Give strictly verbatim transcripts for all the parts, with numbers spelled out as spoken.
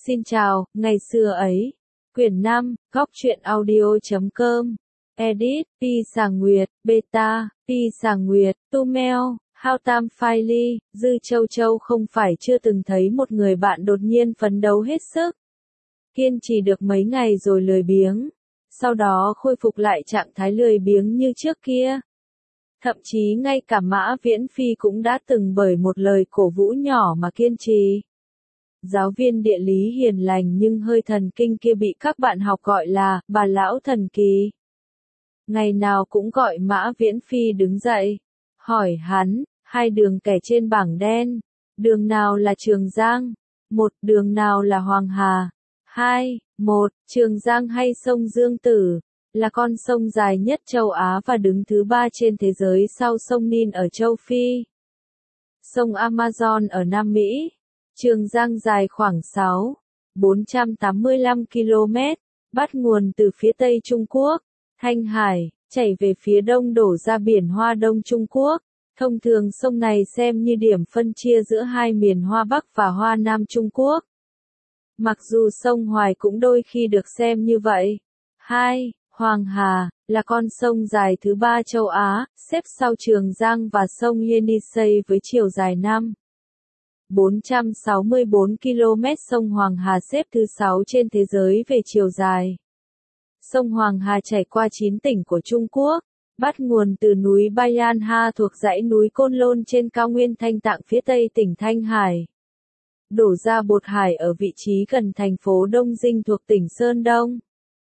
Xin chào, ngày xưa ấy. Quyển năm, góc truyện audio chấm com. Edit, Pi Sàng Nguyệt, Beta, Pi Sàng Nguyệt, Tumel, How Tam Phai Dư Châu Châu không phải chưa từng thấy một người bạn đột nhiên phấn đấu hết sức. Kiên trì được mấy ngày rồi lười biếng. Sau đó khôi phục lại trạng thái lười biếng như trước kia. Thậm chí ngay cả Mã Viễn Phi cũng đã từng bởi một lời cổ vũ nhỏ mà kiên trì. Giáo viên địa lý hiền lành nhưng hơi thần kinh kia bị các bạn học gọi là bà lão thần kỳ. Ngày nào cũng gọi Mã Viễn Phi đứng dậy, hỏi hắn, hai đường kẻ trên bảng đen, đường nào là Trường Giang, một đường nào là Hoàng Hà, hai, một, Trường Giang hay sông Dương Tử, là con sông dài nhất châu Á và đứng thứ ba trên thế giới sau sông Nin ở châu Phi. Sông Amazon ở Nam Mỹ. Trường Giang dài khoảng sáu nghìn bốn trăm tám mươi lăm ki lô mét, bắt nguồn từ phía Tây Trung Quốc, Thanh Hải, chảy về phía đông đổ ra biển Hoa Đông Trung Quốc. Thông thường sông này xem như điểm phân chia giữa hai miền Hoa Bắc và Hoa Nam Trung Quốc. Mặc dù sông Hoài cũng đôi khi được xem như vậy. hai. Hoàng Hà, là con sông dài thứ ba châu Á, xếp sau Trường Giang và sông Yenisei với chiều dài năm nghìn bốn trăm sáu mươi tư ki lô mét. Sông Hoàng Hà xếp thứ sáu trên thế giới về chiều dài. Sông Hoàng Hà chảy qua chín tỉnh của Trung Quốc, bắt nguồn từ núi Bayan Ha thuộc dãy núi Côn Lôn trên cao nguyên Thanh Tạng phía tây tỉnh Thanh Hải. Đổ ra Bột Hải ở vị trí gần thành phố Đông Dinh thuộc tỉnh Sơn Đông.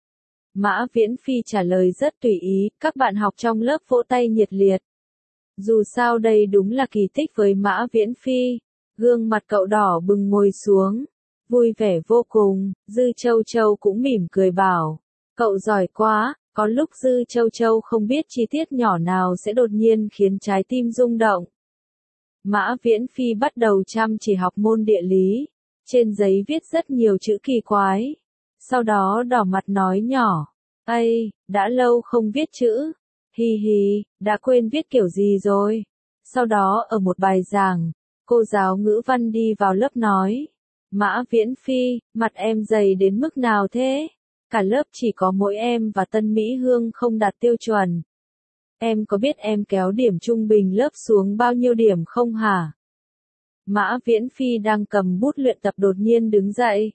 Mã Viễn Phi trả lời rất tùy ý, các bạn học trong lớp vỗ tay nhiệt liệt. Dù sao đây đúng là kỳ tích với Mã Viễn Phi. Gương mặt cậu đỏ bừng ngồi xuống, vui vẻ vô cùng. Dư Châu Châu cũng mỉm cười bảo, cậu giỏi quá. Có lúc Dư Châu Châu không biết chi tiết nhỏ nào sẽ đột nhiên khiến trái tim rung động. Mã Viễn Phi bắt đầu chăm chỉ học môn địa lý, trên giấy viết rất nhiều chữ kỳ quái. Sau đó đỏ mặt nói nhỏ, ây, đã lâu không viết chữ, hi hi, đã quên viết kiểu gì rồi. Sau đó ở một bài giảng, cô giáo ngữ văn đi vào lớp nói, Mã Viễn Phi, mặt em dày đến mức nào thế? Cả lớp chỉ có mỗi em và Tân Mỹ Hương không đạt tiêu chuẩn. Em có biết em kéo điểm trung bình lớp xuống bao nhiêu điểm không hả? Mã Viễn Phi đang cầm bút luyện tập đột nhiên đứng dậy.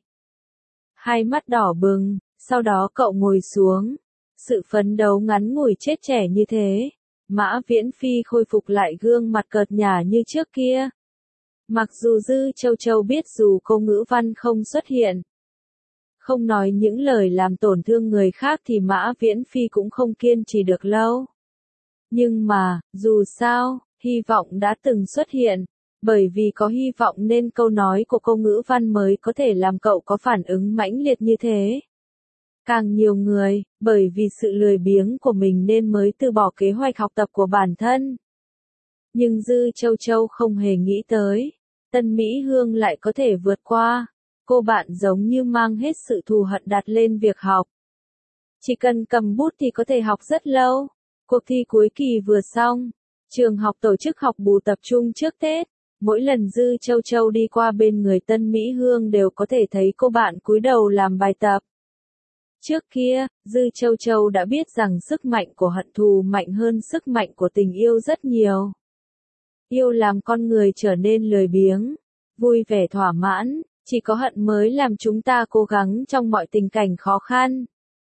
Hai mắt đỏ bừng, sau đó cậu ngồi xuống. Sự phấn đấu ngắn ngủi chết trẻ như thế. Mã Viễn Phi khôi phục lại gương mặt cợt nhả như trước kia. Mặc dù Dư Châu Châu biết dù cô ngữ văn không xuất hiện, không nói những lời làm tổn thương người khác thì Mã Viễn Phi cũng không kiên trì được lâu. Nhưng mà, dù sao, hy vọng đã từng xuất hiện. Bởi vì có hy vọng nên câu nói của cô ngữ văn mới có thể làm cậu có phản ứng mãnh liệt như thế. Càng nhiều người, bởi vì sự lười biếng của mình nên mới từ bỏ kế hoạch học tập của bản thân. Nhưng Dư Châu Châu không hề nghĩ tới, Tân Mỹ Hương lại có thể vượt qua. Cô bạn giống như mang hết sự thù hận đặt lên việc học. Chỉ cần cầm bút thì có thể học rất lâu. Cuộc thi cuối kỳ vừa xong, trường học tổ chức học bù tập trung trước Tết. Mỗi lần Dư Châu Châu đi qua bên người Tân Mỹ Hương đều có thể thấy cô bạn cúi đầu làm bài tập. Trước kia, Dư Châu Châu đã biết rằng sức mạnh của hận thù mạnh hơn sức mạnh của tình yêu rất nhiều. Yêu làm con người trở nên lười biếng, vui vẻ thỏa mãn, chỉ có hận mới làm chúng ta cố gắng trong mọi tình cảnh khó khăn.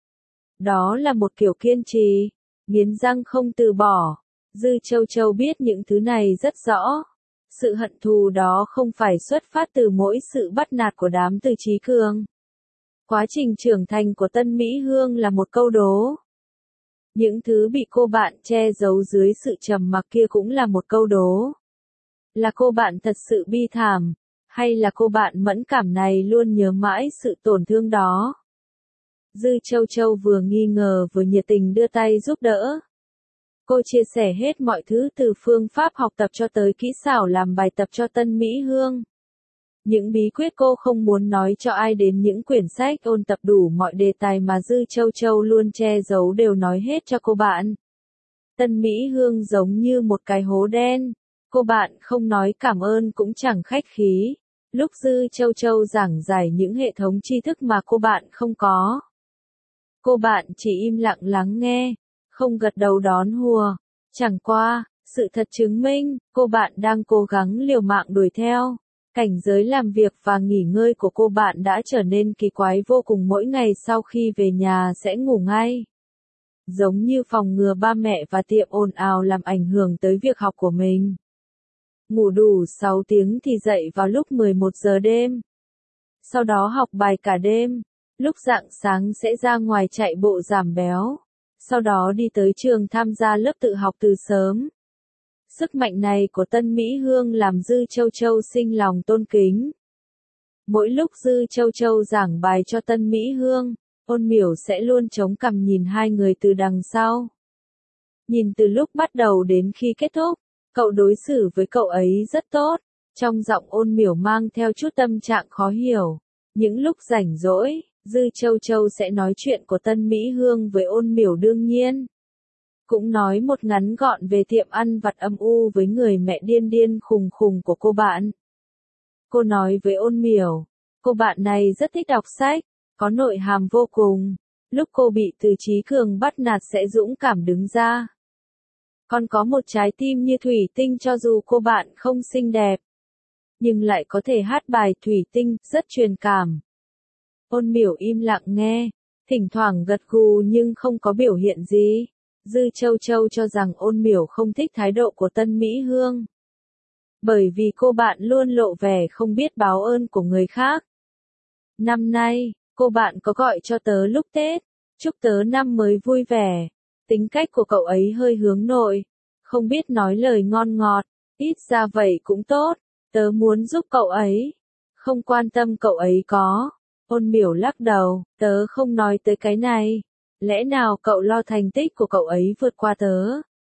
Đó là một kiểu kiên trì, nghiến răng không từ bỏ. Dư Châu Châu biết những thứ này rất rõ. Sự hận thù đó không phải xuất phát từ mỗi sự bắt nạt của đám Từ Chí Cường. Quá trình trưởng thành của Tân Mỹ Hương là một câu đố. Những thứ bị cô bạn che giấu dưới sự trầm mặc kia cũng là một câu đố. Là cô bạn thật sự bi thảm, hay là cô bạn mẫn cảm này luôn nhớ mãi sự tổn thương đó? Dư Châu Châu vừa nghi ngờ vừa nhiệt tình đưa tay giúp đỡ. Cô chia sẻ hết mọi thứ từ phương pháp học tập cho tới kỹ xảo làm bài tập cho Tân Mỹ Hương. Những bí quyết cô không muốn nói cho ai đến những quyển sách ôn tập đủ mọi đề tài mà Dư Châu Châu luôn che giấu đều nói hết cho cô bạn. Tân Mỹ Hương giống như một cái hố đen. Cô bạn không nói cảm ơn cũng chẳng khách khí. lúc Dư Châu Châu giảng giải những hệ thống tri thức mà cô bạn không có. Cô bạn chỉ im lặng lắng nghe, không gật đầu đón hùa. Chẳng qua, sự thật chứng minh, cô bạn đang cố gắng liều mạng đuổi theo. Cảnh giới làm việc và nghỉ ngơi của cô bạn đã trở nên kỳ quái vô cùng, mỗi ngày sau khi về nhà sẽ ngủ ngay. Giống như phòng ngừa ba mẹ và tiệm ồn ào làm ảnh hưởng tới việc học của mình. Ngủ đủ sáu tiếng thì dậy vào lúc mười một giờ đêm. Sau đó học bài cả đêm, lúc rạng sáng sẽ ra ngoài chạy bộ giảm béo. Sau đó đi tới trường tham gia lớp tự học từ sớm. Sức mạnh này của Tân Mỹ Hương làm Dư Châu Châu sinh lòng tôn kính. Mỗi lúc Dư Châu Châu giảng bài cho Tân Mỹ Hương, Ôn Miểu sẽ luôn chống cằm nhìn hai người từ đằng sau. Nhìn từ lúc bắt đầu đến khi kết thúc, cậu đối xử với cậu ấy rất tốt. Trong giọng Ôn Miểu mang theo chút tâm trạng khó hiểu. Những lúc rảnh rỗi, Dư Châu Châu sẽ nói chuyện của Tân Mỹ Hương với Ôn Miểu đương nhiên. Cũng nói một ngắn gọn về tiệm ăn vặt âm u với người mẹ điên điên khùng khùng của cô bạn. Cô nói với Ôn Miểu, cô bạn này rất thích đọc sách, có nội hàm vô cùng. Lúc cô bị Từ Chí Cường bắt nạt sẽ dũng cảm đứng ra. Còn có một trái tim như thủy tinh cho dù cô bạn không xinh đẹp. Nhưng lại có thể hát bài thủy tinh, rất truyền cảm. Ôn Miểu im lặng nghe, thỉnh thoảng gật gù nhưng không có biểu hiện gì. Dư Châu Châu cho rằng Ôn Miểu không thích thái độ của Tân Mỹ Hương. Bởi vì cô bạn luôn lộ vẻ không biết báo ơn của người khác. Năm nay, cô bạn có gọi cho tớ lúc Tết, chúc tớ năm mới vui vẻ. Tính cách của cậu ấy hơi hướng nội, không biết nói lời ngon ngọt, ít ra vậy cũng tốt, tớ muốn giúp cậu ấy. Không quan tâm cậu ấy có. Ôn Miểu lắc đầu, tớ không nói tới cái này. Lẽ nào cậu lo thành tích của cậu ấy vượt qua tớ?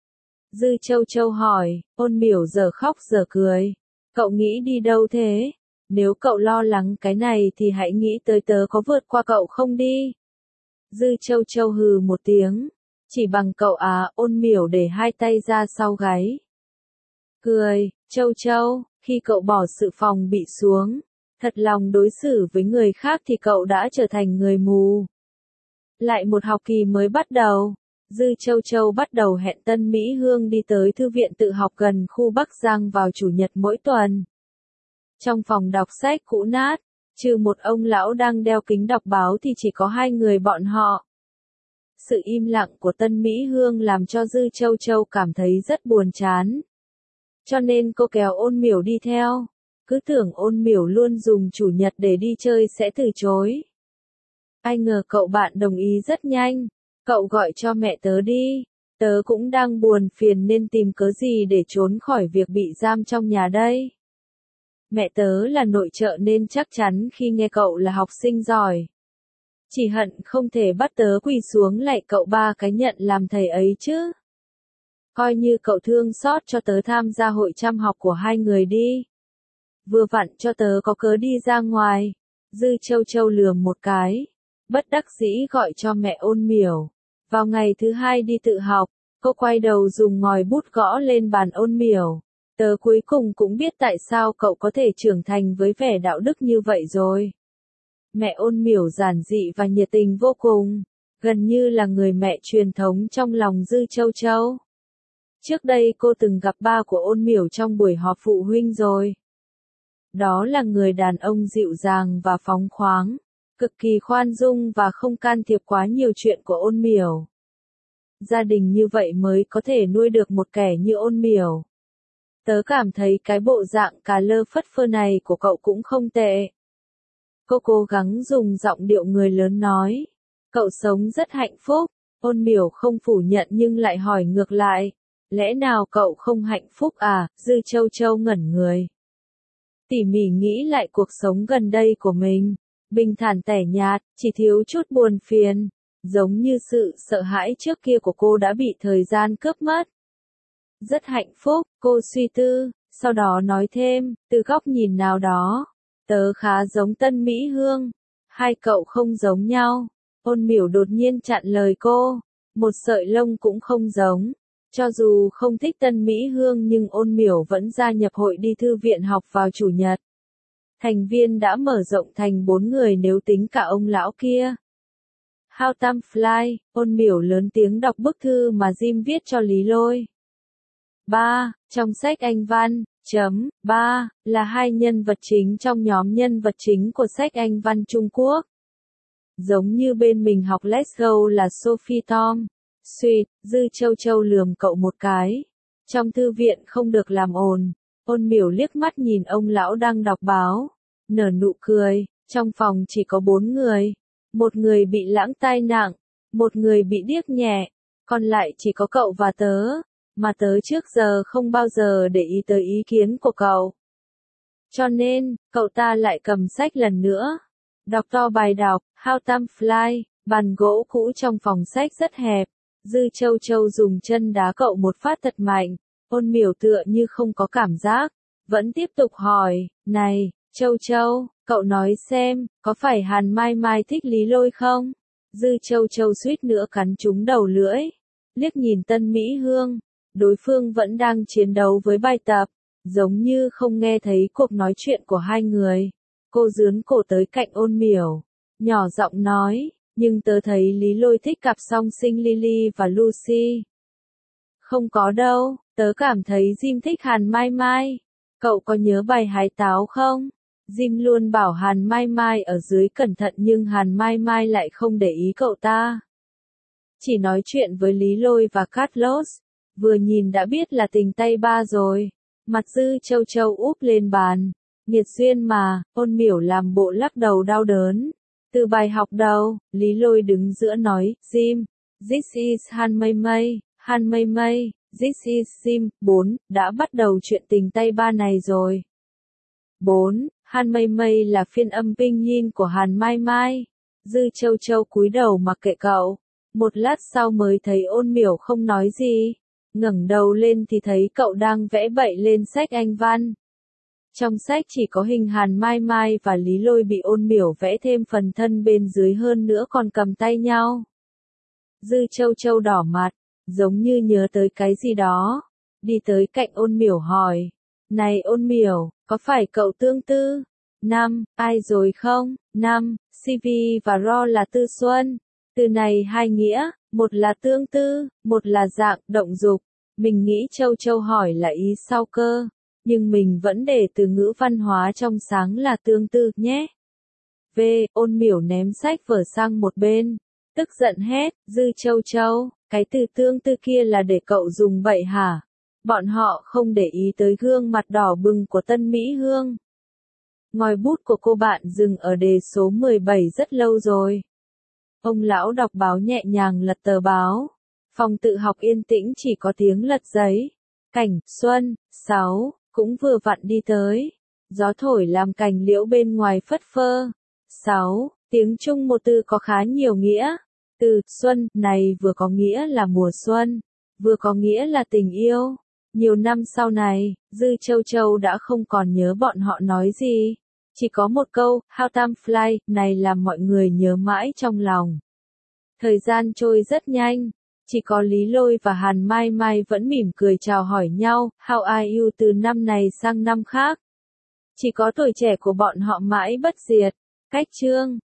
Dư Châu Châu hỏi, Ôn Miểu giờ khóc giờ cười. Cậu nghĩ đi đâu thế? Nếu cậu lo lắng cái này thì hãy nghĩ tới tớ có vượt qua cậu không đi. Dư Châu Châu hừ một tiếng. Chỉ bằng cậu à, Ôn Miểu để hai tay ra sau gáy. Cười, Châu Châu, khi cậu bỏ sự phòng bị xuống, thật lòng đối xử với người khác thì cậu đã trở thành người mù. Lại một học kỳ mới bắt đầu, Dư Châu Châu bắt đầu hẹn Tân Mỹ Hương đi tới thư viện tự học gần khu Bắc Giang vào chủ nhật mỗi tuần. Trong phòng đọc sách cũ nát, trừ một ông lão đang đeo kính đọc báo thì chỉ có hai người bọn họ. Sự im lặng của Tân Mỹ Hương làm cho Dư Châu Châu cảm thấy rất buồn chán. Cho nên cô kéo Ôn Miểu đi theo. Cứ tưởng Ôn Miểu luôn dùng chủ nhật để đi chơi sẽ từ chối. Ai ngờ cậu bạn đồng ý rất nhanh. Cậu gọi cho mẹ tớ đi. Tớ cũng đang buồn phiền nên tìm cớ gì để trốn khỏi việc bị giam trong nhà đây. Mẹ tớ là nội trợ nên chắc chắn khi nghe cậu là học sinh giỏi. Chỉ hận không thể bắt tớ quỳ xuống lạy cậu ba cái nhận làm thầy ấy chứ. Coi như cậu thương xót cho tớ tham gia hội chăm học của hai người đi. Vừa vặn cho tớ có cớ đi ra ngoài. Dư Châu Châu lườm một cái. Bất đắc dĩ gọi cho mẹ Ôn Miểu. Vào ngày thứ hai đi tự học, cô quay đầu dùng ngòi bút gõ lên bàn Ôn Miểu. Tớ cuối cùng cũng biết tại sao cậu có thể trưởng thành với vẻ đạo đức như vậy rồi. Mẹ Ôn Miểu giản dị và nhiệt tình vô cùng, gần như là người mẹ truyền thống trong lòng Dư Châu Châu. Trước đây cô từng gặp ba của Ôn Miểu trong buổi họp phụ huynh rồi. Đó là người đàn ông dịu dàng và phóng khoáng, cực kỳ khoan dung và không can thiệp quá nhiều chuyện của Ôn Miểu. Gia đình như vậy mới có thể nuôi được một kẻ như Ôn Miểu. Tớ cảm thấy cái bộ dạng cà lơ phất phơ này của cậu cũng không tệ. Cô cố gắng dùng giọng điệu người lớn nói. Cậu sống rất hạnh phúc. Ôn Miểu không phủ nhận nhưng lại hỏi ngược lại. Lẽ nào cậu không hạnh phúc à? Dư Châu Châu ngẩn người. Tỉ mỉ nghĩ lại cuộc sống gần đây của mình. Bình thản tẻ nhạt, chỉ thiếu chút buồn phiền. Giống như sự sợ hãi trước kia của cô đã bị thời gian cướp mất. Rất hạnh phúc, cô suy tư, sau đó nói thêm, từ góc nhìn nào đó. Tớ khá giống Tân Mỹ Hương. Hai cậu không giống nhau. Ôn Miểu đột nhiên chặn lời cô. Một sợi lông cũng không giống. Cho dù không thích Tân Mỹ Hương nhưng Ôn Miểu vẫn gia nhập hội đi thư viện học vào chủ nhật. Thành viên đã mở rộng thành bốn người nếu tính cả ông lão kia. How Time Fly, Ôn Miểu lớn tiếng đọc bức thư mà Jim viết cho Lý Lôi. ba. Trong sách Anh văn, chấm, ba, là hai nhân vật chính trong nhóm nhân vật chính của sách Anh văn Trung Quốc. Giống như bên mình học Let's Go là Sophie Tom. Sweet, Dư Châu Châu lườm cậu một cái. Trong thư viện không được làm ồn. Ôn Miểu liếc mắt nhìn ông lão đang đọc báo. Nở nụ cười, trong phòng chỉ có bốn người. Một người bị lãng tai nặng, một người bị điếc nhẹ, còn lại chỉ có cậu và tớ. Mà tớ trước giờ không bao giờ để ý tới ý kiến của cậu. Cho nên, cậu ta lại cầm sách lần nữa. Đọc to bài đọc, How Time Fly, bàn gỗ cũ trong phòng sách rất hẹp. Dư Châu Châu dùng chân đá cậu một phát thật mạnh. Ôn Miểu tựa như không có cảm giác. Vẫn tiếp tục hỏi, này, Châu Châu, cậu nói xem, có phải Hàn Mai Mai thích Lý Lôi không? Dư Châu Châu suýt nữa cắn trúng đầu lưỡi. Liếc nhìn Tân Mỹ Hương. Đối phương vẫn đang chiến đấu với bài tập. Giống như không nghe thấy cuộc nói chuyện của hai người. Cô dướn cổ tới cạnh Ôn Miểu. Nhỏ giọng nói, nhưng tớ thấy Lý Lôi thích cặp song sinh Lily và Lucy. Không có đâu, tớ cảm thấy Jim thích Hàn Mai Mai. Cậu có nhớ bài hái táo không? Jim luôn bảo Hàn Mai Mai ở dưới cẩn thận nhưng Hàn Mai Mai lại không để ý cậu ta. Chỉ nói chuyện với Lý Lôi và Carlos. Vừa nhìn đã biết là tình tay ba rồi. Mặt Dư Châu Châu úp lên bàn. Nghiệt duyên mà, Ôn Miểu làm bộ lắc đầu đau đớn. Từ bài học đầu, Lý Lôi đứng giữa nói, Jim, this is Han Mei Mei, Han Mei Mei, this is Jim. bốn. Đã bắt đầu chuyện tình tay ba này rồi. bốn. Han Mei Mei là phiên âm Pinh Yin của Hàn Mai Mai. Dư Châu Châu cúi đầu mặc kệ cậu. Một lát sau mới thấy Ôn Miểu không nói gì. Ngẩng đầu lên thì thấy cậu đang vẽ bậy lên sách Anh văn. Trong sách chỉ có hình Hàn Mai Mai và Lý Lôi bị Ôn Miểu vẽ thêm phần thân bên dưới hơn nữa còn cầm tay nhau. Dư Châu Châu đỏ mặt, giống như nhớ tới cái gì đó. Đi tới cạnh Ôn Miểu hỏi. Này Ôn Miểu, có phải cậu tương tư? Năm, ai rồi không? Năm, xê vê và ro là tư xuân. Từ này hai nghĩa, một là tương tư, một là dạng, động dục. Mình nghĩ Châu Châu hỏi là ý sau cơ. Nhưng mình vẫn để từ ngữ văn hóa trong sáng là tương tư nhé. V. Ôn Miểu ném sách vở sang một bên. Tức giận hét, Dư Châu Châu, cái từ tương tư kia là để cậu dùng bậy hả? Bọn họ không để ý tới gương mặt đỏ bừng của Tân Mỹ Hương. Ngòi bút của cô bạn dừng ở đề số mười bảy rất lâu rồi. Ông lão đọc báo nhẹ nhàng lật tờ báo. Phòng tự học yên tĩnh chỉ có tiếng lật giấy. Cảnh, Xuân, sáu, cũng vừa vặn đi tới. Gió thổi làm cành liễu bên ngoài phất phơ. sáu. Tiếng Trung một từ có khá nhiều nghĩa. Từ, Xuân, này vừa có nghĩa là mùa xuân, vừa có nghĩa là tình yêu. Nhiều năm sau này, Dư Châu Châu đã không còn nhớ bọn họ nói gì. Chỉ có một câu, How Time Fly, này làm mọi người nhớ mãi trong lòng. Thời gian trôi rất nhanh. Chỉ có Lý Lôi và Hàn Mai Mai vẫn mỉm cười chào hỏi nhau, How are you từ năm này sang năm khác. Chỉ có tuổi trẻ của bọn họ mãi bất diệt. Cách chương